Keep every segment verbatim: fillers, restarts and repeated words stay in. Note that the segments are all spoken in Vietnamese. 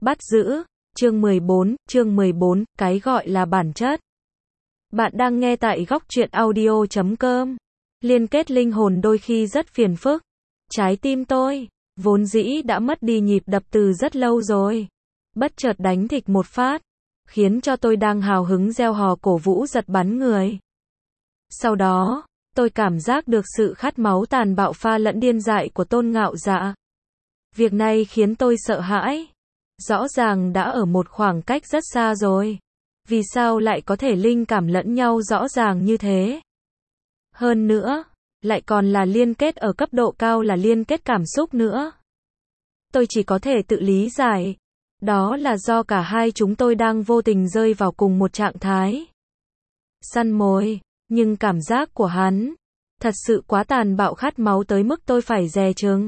Bắt giữ, chương mười bốn, chương mười bốn, cái gọi là bản chất. Bạn đang nghe tại góc truyện audio chấm com. Liên kết linh hồn đôi khi rất phiền phức. Trái tim tôi, vốn dĩ đã mất đi nhịp đập từ rất lâu rồi. Bất chợt đánh thịch một phát, khiến cho tôi đang hào hứng reo hò cổ vũ giật bắn người. Sau đó, tôi cảm giác được sự khát máu tàn bạo pha lẫn điên dại của Tôn Ngạo Dạ. Việc này khiến tôi sợ hãi. Rõ ràng đã ở một khoảng cách rất xa rồi. Vì sao lại có thể linh cảm lẫn nhau rõ ràng như thế? Hơn nữa, lại còn là liên kết ở cấp độ cao, là liên kết cảm xúc nữa. Tôi chỉ có thể tự lý giải. Đó là do cả hai chúng tôi đang vô tình rơi vào cùng một trạng thái. Săn mồi, nhưng cảm giác của hắn thật sự quá tàn bạo, khát máu tới mức tôi phải dè chừng.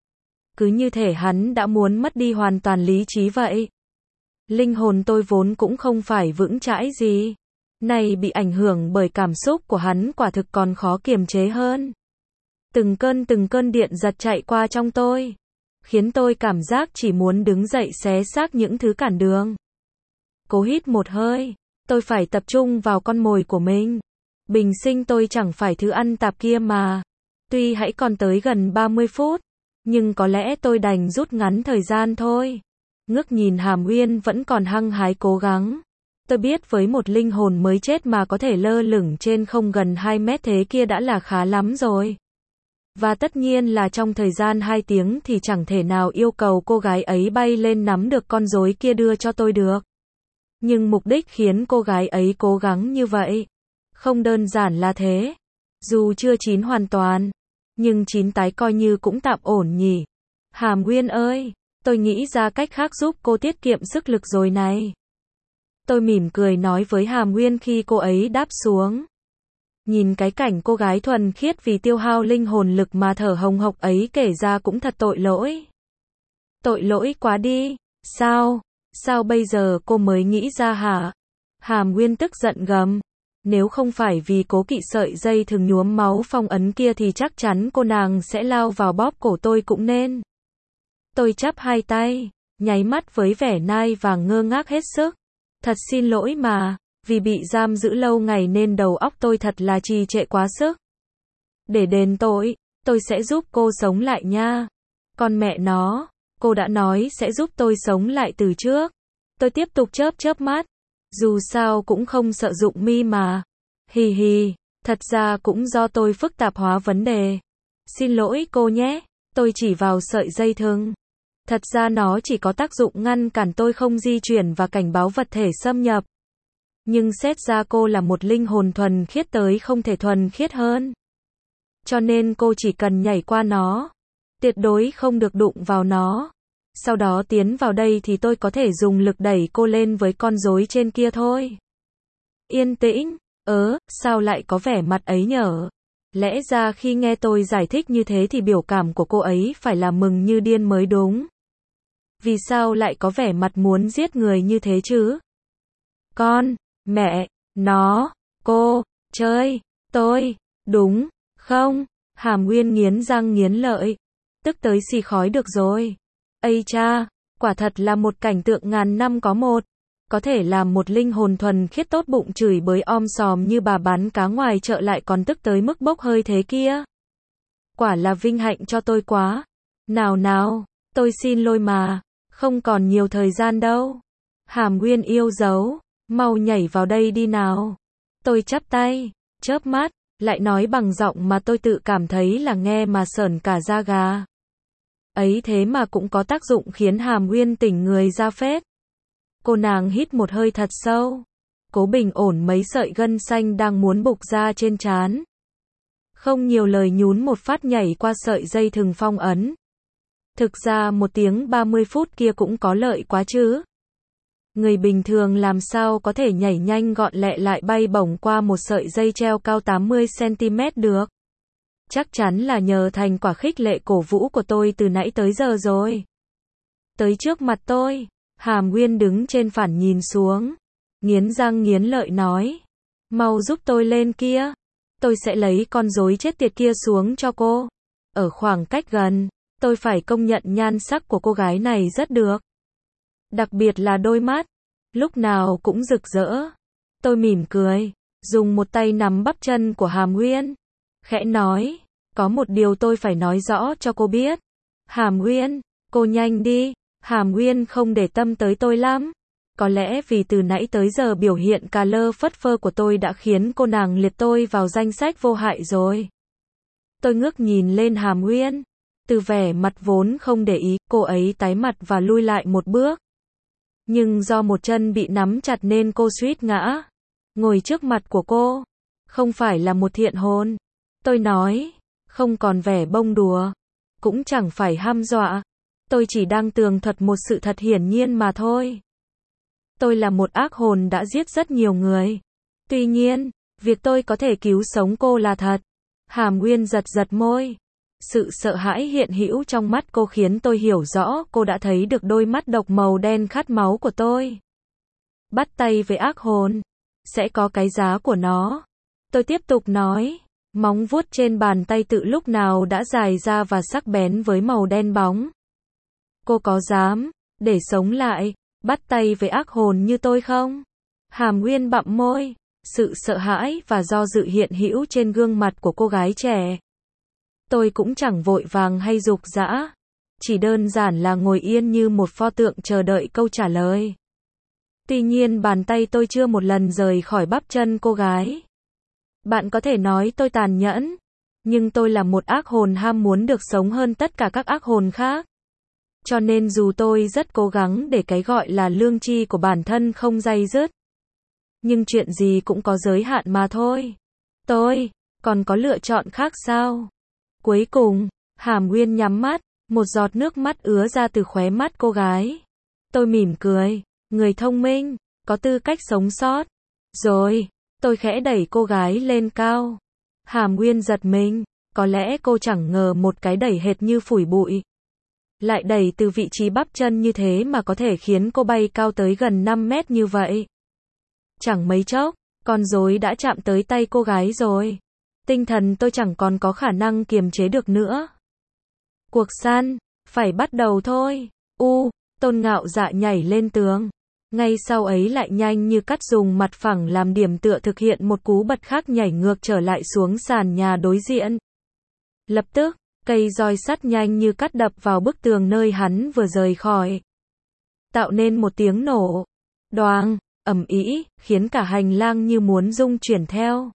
Cứ như thể hắn đã muốn mất đi hoàn toàn lý trí vậy. Linh hồn tôi vốn cũng không phải vững chãi gì. Này bị ảnh hưởng bởi cảm xúc của hắn quả thực còn khó kiềm chế hơn. Từng cơn từng cơn điện giật chạy qua trong tôi, khiến tôi cảm giác chỉ muốn đứng dậy xé xác những thứ cản đường. Cố hít một hơi, tôi phải tập trung vào con mồi của mình. Bình sinh tôi chẳng phải thứ ăn tạp kia mà. Tuy hãy còn tới gần ba mươi phút, nhưng có lẽ tôi đành rút ngắn thời gian thôi. Ngước nhìn Hàm Uyên vẫn còn hăng hái cố gắng. Tôi biết với một linh hồn mới chết mà có thể lơ lửng trên không gần hai mét thế kia đã là khá lắm rồi. Và tất nhiên là trong thời gian hai tiếng thì chẳng thể nào yêu cầu cô gái ấy bay lên nắm được con rối kia đưa cho tôi được. Nhưng mục đích khiến cô gái ấy cố gắng như vậy không đơn giản là thế. Dù chưa chín hoàn toàn, nhưng chín tái coi như cũng tạm ổn nhỉ. Hàm Uyên ơi, tôi nghĩ ra cách khác giúp cô tiết kiệm sức lực rồi này. Tôi mỉm cười nói với Hàm Uyên khi cô ấy đáp xuống. Nhìn cái cảnh cô gái thuần khiết vì tiêu hao linh hồn lực mà thở hồng hộc ấy kể ra cũng thật tội lỗi. Tội lỗi quá đi. Sao? Sao bây giờ cô mới nghĩ ra hả? Hàm Uyên tức giận gầm. Nếu không phải vì cố kỵ sợi dây thường nhuốm máu phong ấn kia thì chắc chắn cô nàng sẽ lao vào bóp cổ tôi cũng nên. Tôi chắp hai tay, nháy mắt với vẻ nai vàng ngơ ngác hết sức. Thật xin lỗi mà, vì bị giam giữ lâu ngày nên đầu óc tôi thật là trì trệ quá sức. Để đền tội, tôi sẽ giúp cô sống lại nha. Con mẹ nó, cô đã nói sẽ giúp tôi sống lại từ trước. Tôi tiếp tục chớp chớp mắt. Dù sao cũng không sợ dụng mi mà. Hì hì, thật ra cũng do tôi phức tạp hóa vấn đề. Xin lỗi cô nhé, tôi chỉ vào sợi dây thừng. Thật ra nó chỉ có tác dụng ngăn cản tôi không di chuyển và cảnh báo vật thể xâm nhập. Nhưng xét ra cô là một linh hồn thuần khiết tới không thể thuần khiết hơn. Cho nên cô chỉ cần nhảy qua nó. Tuyệt đối không được đụng vào nó. Sau đó tiến vào đây thì tôi có thể dùng lực đẩy cô lên với con rối trên kia thôi. Yên tĩnh, ớ, sao lại có vẻ mặt ấy nhở? Lẽ ra khi nghe tôi giải thích như thế thì biểu cảm của cô ấy phải là mừng như điên mới đúng. Vì sao lại có vẻ mặt muốn giết người như thế chứ? Con, mẹ, nó, cô, chơi, tôi, đúng, không? Hàm Uyên nghiến răng nghiến lợi, tức tới xì khói được rồi. Ây cha, quả thật là một cảnh tượng ngàn năm có một. Có thể làm một linh hồn thuần khiết tốt bụng chửi bới om sòm như bà bán cá ngoài chợ lại còn tức tới mức bốc hơi thế kia. Quả là vinh hạnh cho tôi quá. Nào nào, tôi xin lỗi mà, không còn nhiều thời gian đâu. Hàm Uyên yêu dấu, mau nhảy vào đây đi nào. Tôi chắp tay, chớp mắt, lại nói bằng giọng mà tôi tự cảm thấy là nghe mà sởn cả da gà. Ấy thế mà cũng có tác dụng khiến Hàm Uyên tỉnh người ra phết. Cô nàng hít một hơi thật sâu, cố bình ổn mấy sợi gân xanh đang muốn bục ra trên trán. Không nhiều lời nhún một phát nhảy qua sợi dây thừng phong ấn. Thực ra một tiếng ba mươi phút kia cũng có lợi quá chứ. Người bình thường làm sao có thể nhảy nhanh gọn lẹ lại bay bổng qua một sợi dây treo cao tám mươi xăng ti mét được. Chắc chắn là nhờ thành quả khích lệ cổ vũ của tôi từ nãy tới giờ rồi. Tới trước mặt tôi, Hàm Uyên đứng trên phản nhìn xuống, nghiến răng nghiến lợi nói. Mau giúp tôi lên kia. Tôi sẽ lấy con rối chết tiệt kia xuống cho cô. Ở khoảng cách gần, tôi phải công nhận nhan sắc của cô gái này rất được. Đặc biệt là đôi mắt, lúc nào cũng rực rỡ. Tôi mỉm cười, dùng một tay nắm bắp chân của Hàm Uyên, khẽ nói, có một điều tôi phải nói rõ cho cô biết. Hàm Uyên, cô nhanh đi. Hàm Uyên không để tâm tới tôi lắm. Có lẽ vì từ nãy tới giờ biểu hiện cà lơ phất phơ của tôi đã khiến cô nàng liệt tôi vào danh sách vô hại rồi. Tôi ngước nhìn lên Hàm Uyên. Từ vẻ mặt vốn không để ý, cô ấy tái mặt và lui lại một bước. Nhưng do một chân bị nắm chặt nên cô suýt ngã. Ngồi trước mặt của cô, không phải là một thiện hôn. Tôi nói, không còn vẻ bông đùa, cũng chẳng phải hăm dọa. Tôi chỉ đang tường thuật một sự thật hiển nhiên mà thôi. Tôi là một ác hồn đã giết rất nhiều người. Tuy nhiên, việc tôi có thể cứu sống cô là thật. Hàm Uyên giật giật môi. Sự sợ hãi hiện hữu trong mắt cô khiến tôi hiểu rõ cô đã thấy được đôi mắt độc màu đen khát máu của tôi. Bắt tay với ác hồn, sẽ có cái giá của nó. Tôi tiếp tục nói, móng vuốt trên bàn tay tự lúc nào đã dài ra và sắc bén với màu đen bóng. Cô có dám, để sống lại, bắt tay với ác hồn như tôi không? Hàm Uyên bặm môi, sự sợ hãi và do dự hiện hữu trên gương mặt của cô gái trẻ. Tôi cũng chẳng vội vàng hay dục dã, chỉ đơn giản là ngồi yên như một pho tượng chờ đợi câu trả lời. Tuy nhiên bàn tay tôi chưa một lần rời khỏi bắp chân cô gái. Bạn có thể nói tôi tàn nhẫn, nhưng tôi là một ác hồn ham muốn được sống hơn tất cả các ác hồn khác. Cho nên dù tôi rất cố gắng để cái gọi là lương tri của bản thân không day dứt, nhưng chuyện gì cũng có giới hạn mà thôi. Tôi, còn có lựa chọn khác sao? Cuối cùng, Hàm Uyên nhắm mắt, một giọt nước mắt ứa ra từ khóe mắt cô gái. Tôi mỉm cười, người thông minh, có tư cách sống sót. Rồi, tôi khẽ đẩy cô gái lên cao. Hàm Uyên giật mình, có lẽ cô chẳng ngờ một cái đẩy hệt như phủi bụi. Lại đẩy từ vị trí bắp chân như thế mà có thể khiến cô bay cao tới gần năm mét như vậy. Chẳng mấy chốc, con rối đã chạm tới tay cô gái rồi. Tinh thần tôi chẳng còn có khả năng kiềm chế được nữa. Cuộc săn, phải bắt đầu thôi. U, Tôn Ngạo Dạ nhảy lên tường. Ngay sau ấy lại nhanh như cắt dùng mặt phẳng làm điểm tựa thực hiện một cú bật khác nhảy ngược trở lại xuống sàn nhà đối diện. Lập tức, cây roi sắt nhanh như cắt đập vào bức tường nơi hắn vừa rời khỏi. Tạo nên một tiếng nổ. Đoàng, ầm ĩ, khiến cả hành lang như muốn rung chuyển theo.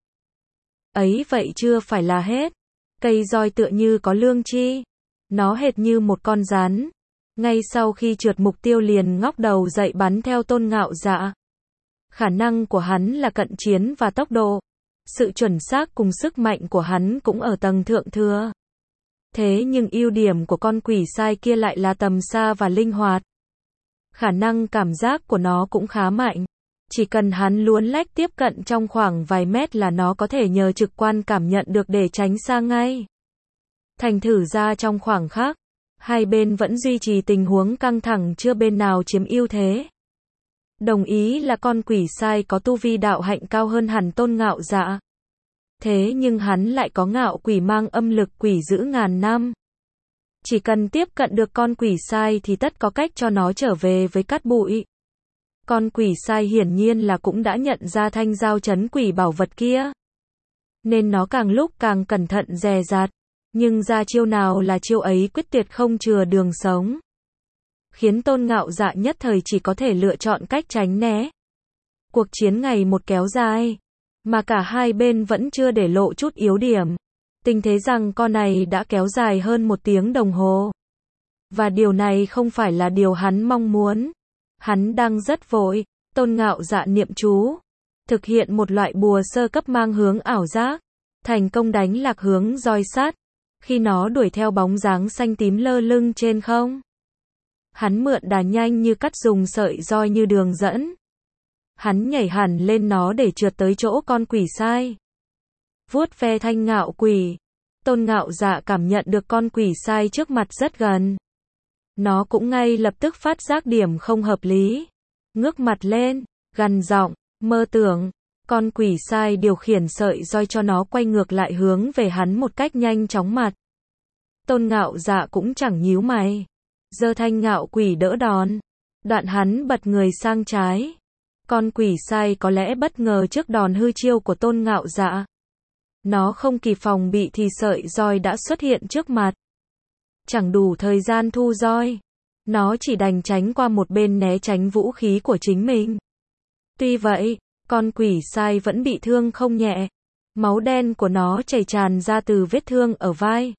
Ấy vậy chưa phải là hết. Cây roi tựa như có lương tri. Nó hệt như một con rắn. Ngay sau khi trượt mục tiêu liền ngóc đầu dậy bắn theo Tôn Ngạo Dạ. Khả năng của hắn là cận chiến và tốc độ. Sự chuẩn xác cùng sức mạnh của hắn cũng ở tầng thượng thừa. Thế nhưng ưu điểm của con quỷ sai kia lại là tầm xa và linh hoạt. Khả năng cảm giác của nó cũng khá mạnh. Chỉ cần hắn luồn lách tiếp cận trong khoảng vài mét là nó có thể nhờ trực quan cảm nhận được để tránh xa ngay. Thành thử ra trong khoảng khắc, hai bên vẫn duy trì tình huống căng thẳng chưa bên nào chiếm ưu thế. Đồng ý là con quỷ sai có tu vi đạo hạnh cao hơn hẳn Tôn Ngạo Dạ. Thế nhưng hắn lại có ngạo quỷ mang âm lực quỷ giữ ngàn năm. Chỉ cần tiếp cận được con quỷ sai thì tất có cách cho nó trở về với cát bụi. Con quỷ sai hiển nhiên là cũng đã nhận ra thanh giao trấn quỷ bảo vật kia. Nên nó càng lúc càng cẩn thận dè dặt. Nhưng ra chiêu nào là chiêu ấy quyết tuyệt không chừa đường sống. Khiến Tôn Ngạo Dạ nhất thời chỉ có thể lựa chọn cách tránh né. Cuộc chiến ngày một kéo dài. Mà cả hai bên vẫn chưa để lộ chút yếu điểm. Tình thế rằng con này đã kéo dài hơn một tiếng đồng hồ. Và điều này không phải là điều hắn mong muốn. Hắn đang rất vội. Tôn Ngạo Dạ niệm chú. Thực hiện một loại bùa sơ cấp mang hướng ảo giác. Thành công đánh lạc hướng roi sắt. Khi nó đuổi theo bóng dáng xanh tím lơ lưng trên không. Hắn mượn đà nhanh như cắt dùng sợi roi như đường dẫn. Hắn nhảy hẳn lên nó để trượt tới chỗ con quỷ sai. Vuốt ve thanh ngạo quỷ. Tôn Ngạo Dạ cảm nhận được con quỷ sai trước mặt rất gần. Nó cũng ngay lập tức phát giác điểm không hợp lý. Ngước mặt lên, gằn giọng, mơ tưởng. Con quỷ sai điều khiển sợi roi cho nó quay ngược lại hướng về hắn một cách nhanh chóng mặt. Tôn Ngạo Dạ cũng chẳng nhíu mày. Giơ thanh ngạo quỷ đỡ đòn. Đoạn hắn bật người sang trái. Con quỷ sai có lẽ bất ngờ trước đòn hư chiêu của Tôn Ngạo Dạ. Nó không kịp phòng bị thì sợi roi đã xuất hiện trước mặt. Chẳng đủ thời gian thu roi. Nó chỉ đành tránh qua một bên né tránh vũ khí của chính mình. Tuy vậy, con quỷ sai vẫn bị thương không nhẹ. Máu đen của nó chảy tràn ra từ vết thương ở vai.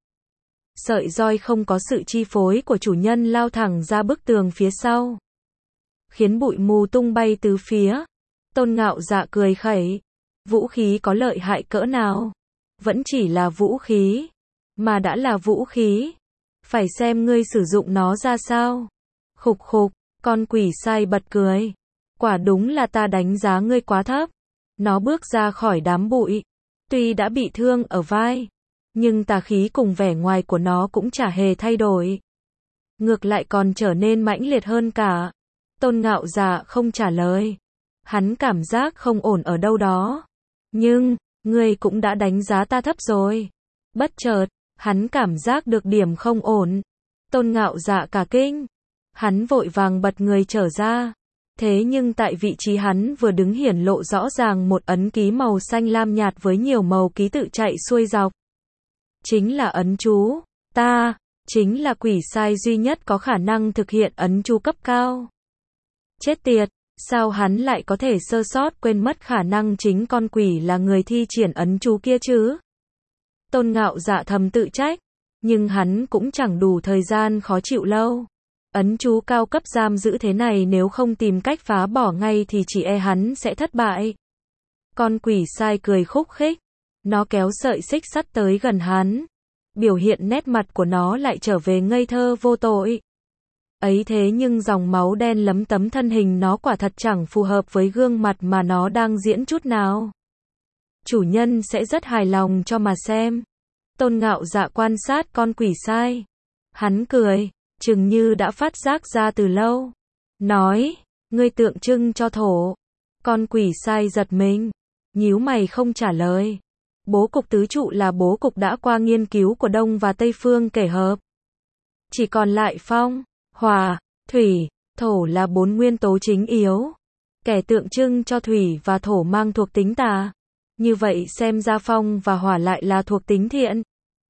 Sợi roi không có sự chi phối của chủ nhân lao thẳng ra bức tường phía sau, khiến bụi mù tung bay tứ phía. Tôn Ngạo Dạ cười khẩy. Vũ khí có lợi hại cỡ nào? Vẫn chỉ là vũ khí. Mà đã là vũ khí, phải xem ngươi sử dụng nó ra sao. Khục khục, con quỷ sai bật cười. Quả đúng là ta đánh giá ngươi quá thấp. Nó bước ra khỏi đám bụi. Tuy đã bị thương ở vai, nhưng tà khí cùng vẻ ngoài của nó cũng chả hề thay đổi. Ngược lại còn trở nên mãnh liệt hơn cả. Tôn Ngạo Dạ không trả lời. Hắn cảm giác không ổn ở đâu đó. Nhưng, ngươi cũng đã đánh giá ta thấp rồi. Bất chợt, hắn cảm giác được điểm không ổn. Tôn Ngạo Dạ cả kinh. Hắn vội vàng bật người trở ra. Thế nhưng tại vị trí hắn vừa đứng hiển lộ rõ ràng một ấn ký màu xanh lam nhạt với nhiều màu ký tự chạy xuôi dọc. Chính là ấn chú. Ta, chính là quỷ sai duy nhất có khả năng thực hiện ấn chú cấp cao. Chết tiệt, sao hắn lại có thể sơ sót quên mất khả năng chính con quỷ là người thi triển ấn chú kia chứ? Tôn Ngạo Dạ thầm tự trách, nhưng hắn cũng chẳng đủ thời gian khó chịu lâu. Ấn chú cao cấp giam giữ thế này nếu không tìm cách phá bỏ ngay thì chỉ e hắn sẽ thất bại. Con quỷ sai cười khúc khích. Nó kéo sợi xích sắt tới gần hắn. Biểu hiện nét mặt của nó lại trở về ngây thơ vô tội. Ấy thế nhưng dòng máu đen lấm tấm thân hình nó quả thật chẳng phù hợp với gương mặt mà nó đang diễn chút nào. Chủ nhân sẽ rất hài lòng cho mà xem. Tôn Ngạo Dạ quan sát con quỷ sai. Hắn cười, chừng như đã phát giác ra từ lâu. Nói, ngươi tượng trưng cho thổ. Con quỷ sai giật mình, nhíu mày không trả lời. Bố cục tứ trụ là bố cục đã qua nghiên cứu của Đông và Tây phương kể hợp. Chỉ còn lại phong, hỏa, thủy, thổ là bốn nguyên tố chính yếu. Kẻ tượng trưng cho thủy và thổ mang thuộc tính tà. Như vậy xem ra phong và hỏa lại là thuộc tính thiện.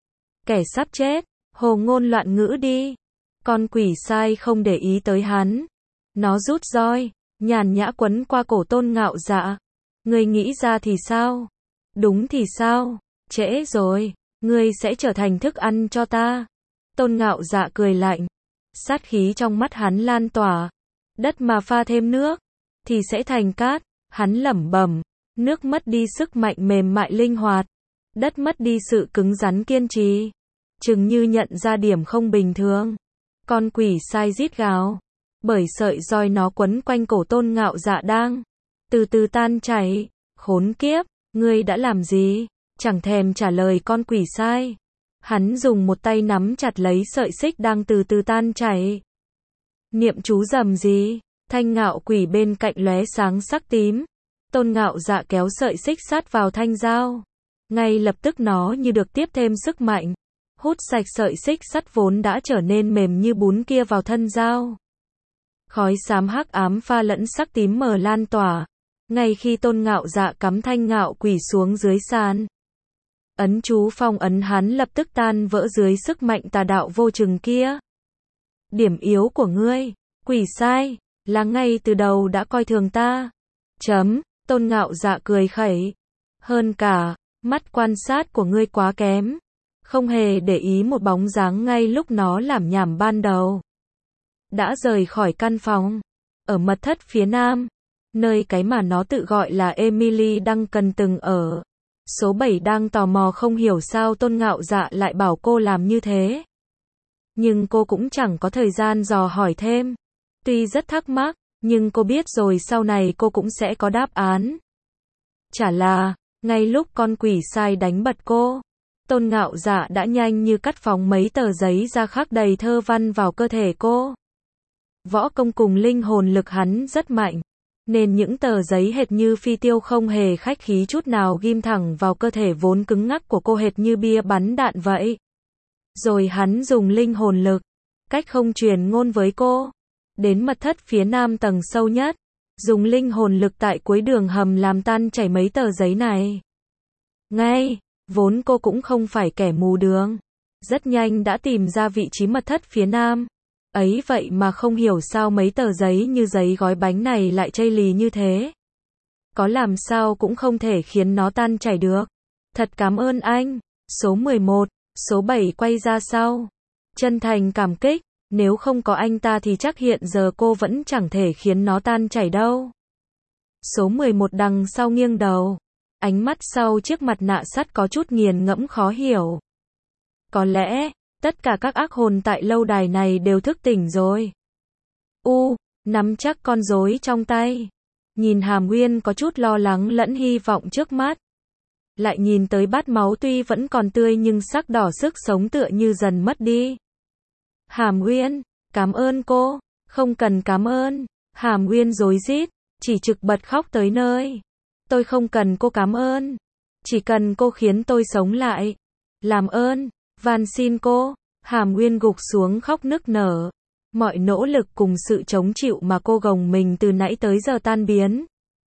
Kẻ sắp chết, hồ ngôn loạn ngữ đi. Con quỷ sai không để ý tới hắn. Nó rút roi, nhàn nhã quấn qua cổ Tôn Ngạo Dạ. Ngươi nghĩ ra thì sao? Đúng thì sao? Trễ rồi, ngươi sẽ trở thành thức ăn cho ta. Tôn Ngạo Dạ cười lạnh. Sát khí trong mắt hắn lan tỏa. Đất mà pha thêm nước, thì sẽ thành cát. Hắn lẩm bẩm. Nước mất đi sức mạnh mềm mại linh hoạt. Đất mất đi sự cứng rắn kiên trì. Chừng như nhận ra điểm không bình thường. Con quỷ sai rít gào. Bởi sợi roi nó quấn quanh cổ Tôn Ngạo Dạ đang từ từ tan chảy. Khốn kiếp, ngươi đã làm gì? Chẳng thèm trả lời con quỷ sai. Hắn dùng một tay nắm chặt lấy sợi xích đang từ từ tan chảy. Niệm chú rầm gì? Thanh ngạo quỷ bên cạnh lóe sáng sắc tím. Tôn Ngạo Dạ kéo sợi xích sát vào thanh dao. Ngay lập tức nó như được tiếp thêm sức mạnh. Hút sạch sợi xích sắt vốn đã trở nên mềm như bún kia vào thân dao. Khói xám hắc ám pha lẫn sắc tím mờ lan tỏa. Ngay khi Tôn Ngạo Dạ cắm thanh ngạo quỷ xuống dưới sàn. Ấn chú phong ấn hắn lập tức tan vỡ dưới sức mạnh tà đạo vô chừng kia. Điểm yếu của ngươi, quỷ sai, là ngay từ đầu đã coi thường ta. Chấm, Tôn Ngạo Dạ cười khẩy. Hơn cả, mắt quan sát của ngươi quá kém. Không hề để ý một bóng dáng ngay lúc nó làm nhảm ban đầu. Đã rời khỏi căn phòng. Ở mật thất phía nam. Nơi cái mà nó tự gọi là Emily Duncan từng ở. Số bảy đang tò mò không hiểu sao Tôn Ngạo Dạ lại bảo cô làm như thế. Nhưng cô cũng chẳng có thời gian dò hỏi thêm. Tuy rất thắc mắc, nhưng cô biết rồi sau này cô cũng sẽ có đáp án. Chả là, ngay lúc con quỷ sai đánh bật cô, Tôn Ngạo Dạ đã nhanh như cắt phóng mấy tờ giấy ra khắc đầy thơ văn vào cơ thể cô. Võ công cùng linh hồn lực hắn rất mạnh. Nên những tờ giấy hệt như phi tiêu không hề khách khí chút nào ghim thẳng vào cơ thể vốn cứng ngắc của cô hệt như bia bắn đạn vậy. Rồi hắn dùng linh hồn lực, cách không truyền ngôn với cô. đến mật thất phía nam tầng sâu nhất, dùng linh hồn lực tại cuối đường hầm làm tan chảy mấy tờ giấy này. Ngay, vốn cô cũng không phải kẻ mù đường, rất nhanh đã tìm ra vị trí mật thất phía nam. Ấy vậy mà không hiểu sao mấy tờ giấy như giấy gói bánh này lại chây lì như thế. Có làm sao cũng không thể khiến nó tan chảy được. Thật cảm ơn anh. Số mười một, số bảy quay ra sau. Chân thành cảm kích, nếu không có anh ta thì chắc hiện giờ cô vẫn chẳng thể khiến nó tan chảy đâu. Số mười một đằng sau nghiêng đầu. Ánh mắt sau chiếc mặt nạ sắt có chút nghiền ngẫm khó hiểu. Có lẽ, tất cả các ác hồn tại lâu đài này đều thức tỉnh rồi. U, nắm chắc con rối trong tay. Nhìn Hàm Nguyên có chút lo lắng lẫn hy vọng trước mắt. Lại nhìn tới bát máu tuy vẫn còn tươi nhưng sắc đỏ sức sống tựa như dần mất đi. Hàm Nguyên, cảm ơn cô. Không cần cảm ơn. Hàm Nguyên rối rít, chỉ trực bật khóc tới nơi. Tôi không cần cô cảm ơn. Chỉ cần cô khiến tôi sống lại. Làm ơn, van xin cô. Hàm Nguyên gục xuống khóc nức nở. Mọi nỗ lực cùng sự chống chịu mà cô gồng mình từ nãy tới giờ tan biến.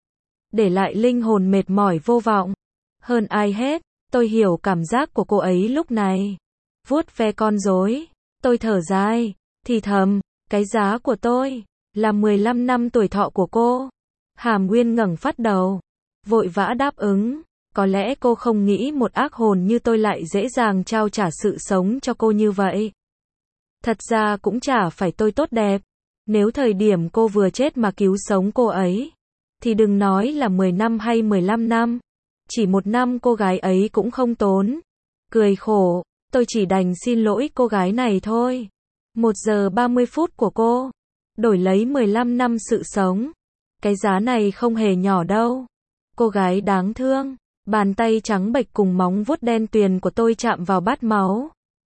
Để lại linh hồn mệt mỏi vô vọng. Hơn ai hết, tôi hiểu cảm giác của cô ấy lúc này. Vuốt ve con rối, tôi thở dài, thì thầm, cái giá của tôi là mười lăm năm tuổi thọ của cô. Hàm Nguyên ngẩng phát đầu, vội vã đáp ứng. Có lẽ cô không nghĩ một ác hồn như tôi lại dễ dàng trao trả sự sống cho cô như vậy. Thật ra cũng chả phải tôi tốt đẹp. Nếu thời điểm cô vừa chết mà cứu sống cô ấy, thì đừng nói là mười năm hay mười lăm năm. Chỉ một năm cô gái ấy cũng không tốn. Cười khổ, tôi chỉ đành xin lỗi cô gái này thôi. Một giờ ba mươi phút của cô, đổi lấy mười lăm năm sự sống. Cái giá này không hề nhỏ đâu. Cô gái đáng thương. Bàn tay trắng bệch cùng móng vuốt đen tuyền của tôi chạm vào bát máu.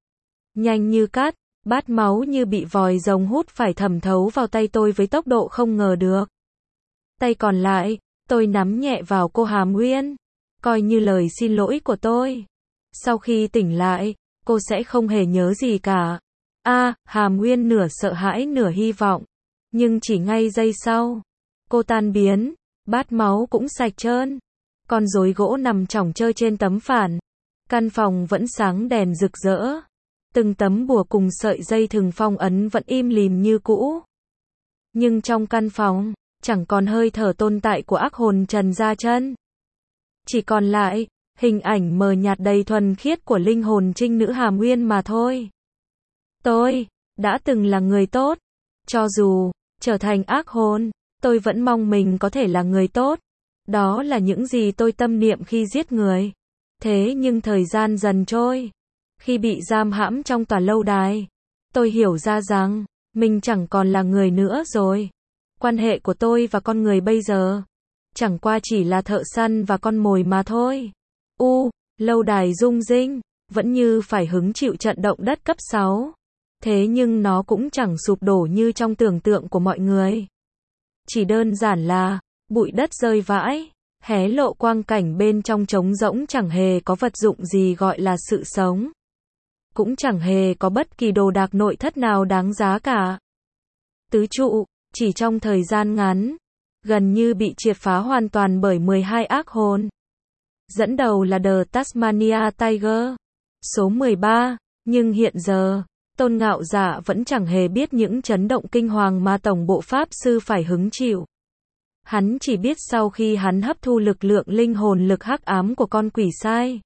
Nhanh như cát, bát máu như bị vòi rồng hút phải thẩm thấu vào tay tôi với tốc độ không ngờ được. Tay còn lại, tôi nắm nhẹ vào cô Hàm Nguyên, coi như lời xin lỗi của tôi. Sau khi tỉnh lại, cô sẽ không hề nhớ gì cả. A, à, Hàm Nguyên nửa sợ hãi nửa hy vọng. Nhưng chỉ ngay giây sau, cô tan biến, bát máu cũng sạch trơn. Con rối gỗ nằm chỏng chơ trên tấm phản. Căn phòng vẫn sáng đèn rực rỡ. Từng tấm bùa cùng sợi dây thừng phong ấn vẫn im lìm như cũ. Nhưng trong căn phòng, chẳng còn hơi thở tồn tại của ác hồn Trần Gia Chân. Chỉ còn lại, hình ảnh mờ nhạt đầy thuần khiết của linh hồn trinh nữ Hàm Nguyên mà thôi. Tôi, đã từng là người tốt. Cho dù, trở thành ác hồn, tôi vẫn mong mình có thể là người tốt. Đó là những gì tôi tâm niệm khi giết người. Thế nhưng thời gian dần trôi. Khi bị giam hãm trong tòa lâu đài, tôi hiểu ra rằng, mình chẳng còn là người nữa rồi. Quan hệ của tôi và con người bây giờ, chẳng qua chỉ là thợ săn và con mồi mà thôi. U, lâu đài rung rinh, vẫn như phải hứng chịu trận động đất cấp sáu. Thế nhưng nó cũng chẳng sụp đổ như trong tưởng tượng của mọi người. Chỉ đơn giản là, bụi đất rơi vãi, hé lộ quang cảnh bên trong trống rỗng, chẳng hề có vật dụng gì gọi là sự sống. Cũng chẳng hề có bất kỳ đồ đạc nội thất nào đáng giá cả. Tứ trụ, chỉ trong thời gian ngắn, gần như bị triệt phá hoàn toàn bởi mười hai ác hồn. Dẫn đầu là The Tasmania Tiger, số mười ba, nhưng hiện giờ, Tôn Ngạo Dạ vẫn chẳng hề biết những chấn động kinh hoàng mà tổng bộ Pháp Sư phải hứng chịu. Hắn chỉ biết sau khi hắn hấp thu lực lượng linh hồn lực hắc ám của con quỷ sai,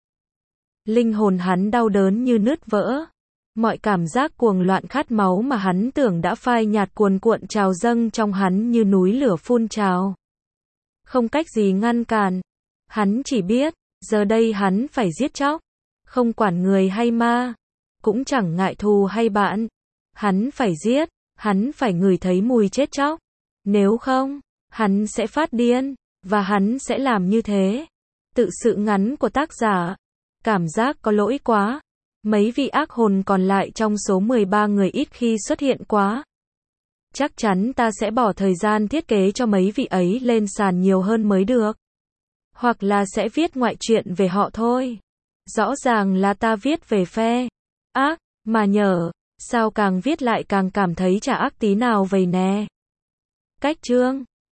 linh hồn hắn đau đớn như nứt vỡ. Mọi cảm giác cuồng loạn khát máu mà hắn tưởng đã phai nhạt cuồn cuộn trào dâng trong hắn như núi lửa phun trào. Không cách gì ngăn cản. Hắn chỉ biết, giờ đây hắn phải giết chóc. Không quản người hay ma. Cũng chẳng ngại thù hay bạn. Hắn phải giết. Hắn phải ngửi thấy mùi chết chóc. Nếu không, hắn sẽ phát điên. Và hắn sẽ làm như thế. Tự sự ngắn của tác giả. Cảm giác có lỗi quá. Mấy vị ác hồn còn lại trong số mười ba người ít khi xuất hiện quá. Chắc chắn ta sẽ bỏ thời gian thiết kế cho mấy vị ấy lên sàn nhiều hơn mới được. Hoặc là sẽ viết ngoại truyện về họ thôi. Rõ ràng là ta viết về phe ác, mà nhở, Sao càng viết lại càng cảm thấy chả ác tí nào vậy nè. Cách chương